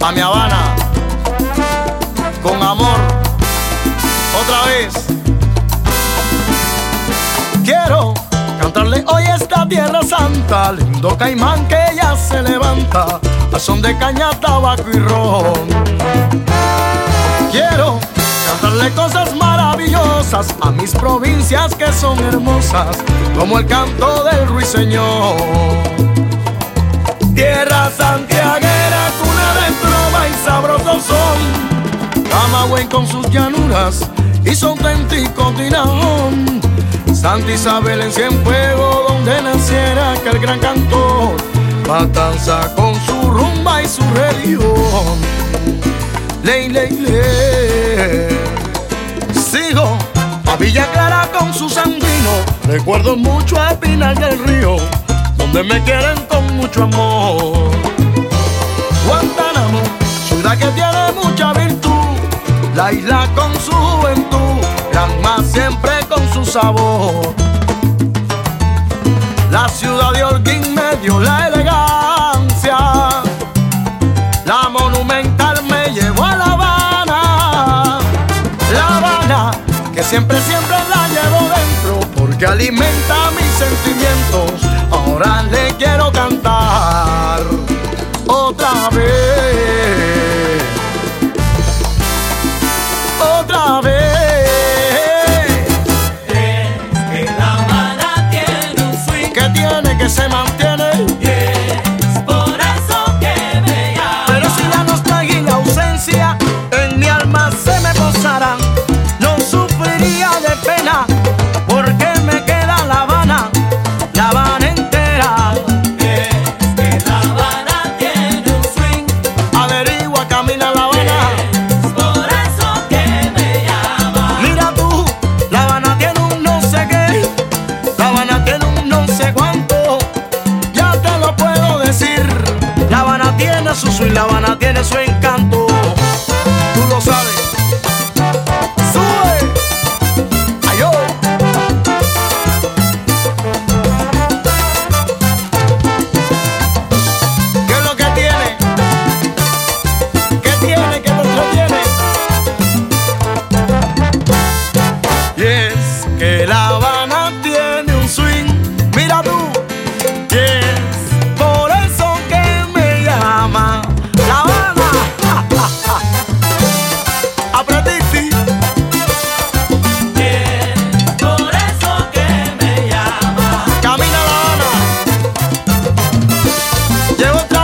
pa' mi Habana, con amor, otra vez. Quiero cantarle hoy esta tierra santa, lindo caimán que ya se levanta, al son de caña, tabaco y ron. Quiero cantarle cosas maravillosas a mis provincias que son hermosas, como el canto del ruiseñor. Tierra santiaguera, cuna de trova y sabroso son, Camagüey con sus llanuras y su auténtico tinajón. Santa Isabel en Cienfuegos, donde naciera aquel gran cantor, Matanza con su rumba y su religión. Ley, ley, ley. Sigo a Villa Clara con su sandino, recuerdo mucho a Pinal del Río, donde me quieren con mucho amor. Guantánamo, ciudad que tiene mucha virtud, la isla con su juventud, Granma siempre con su sabor. La ciudad de Holguín me dio la elegancia, la Monumental me llevó a La Habana. La Habana, que siempre, siempre la llevo dentro, porque alimenta mis sentimientos. Ahora le quiero cantar otra vez, otra vez. Es que La Habana tiene un swing Que tiene, que se mantiene, y es por eso que me llama. pero si la nostalgia y la ausencia en mi alma se me posarán, no sufriría de pena, porque me queda La Habana entera. Es que La Habana tiene un swing, Averigua, camina La Habana. es por eso que me llama. Mira tú, La Habana tiene un no sé qué, La Habana tiene un no sé cuánto, ya te lo puedo decir. La Habana tiene su swing, La Habana tiene su encanto, tú lo sabes. Sube, ay yo. ¿Qué es lo que tiene? ¿Qué tiene? ¿Qué te entretiene? Y es que La Habana tiene un swing, mira tú, y es por eso que me llama La Habana. Aprendiste, Es por eso que me llama. camina La Habana. Llegó otra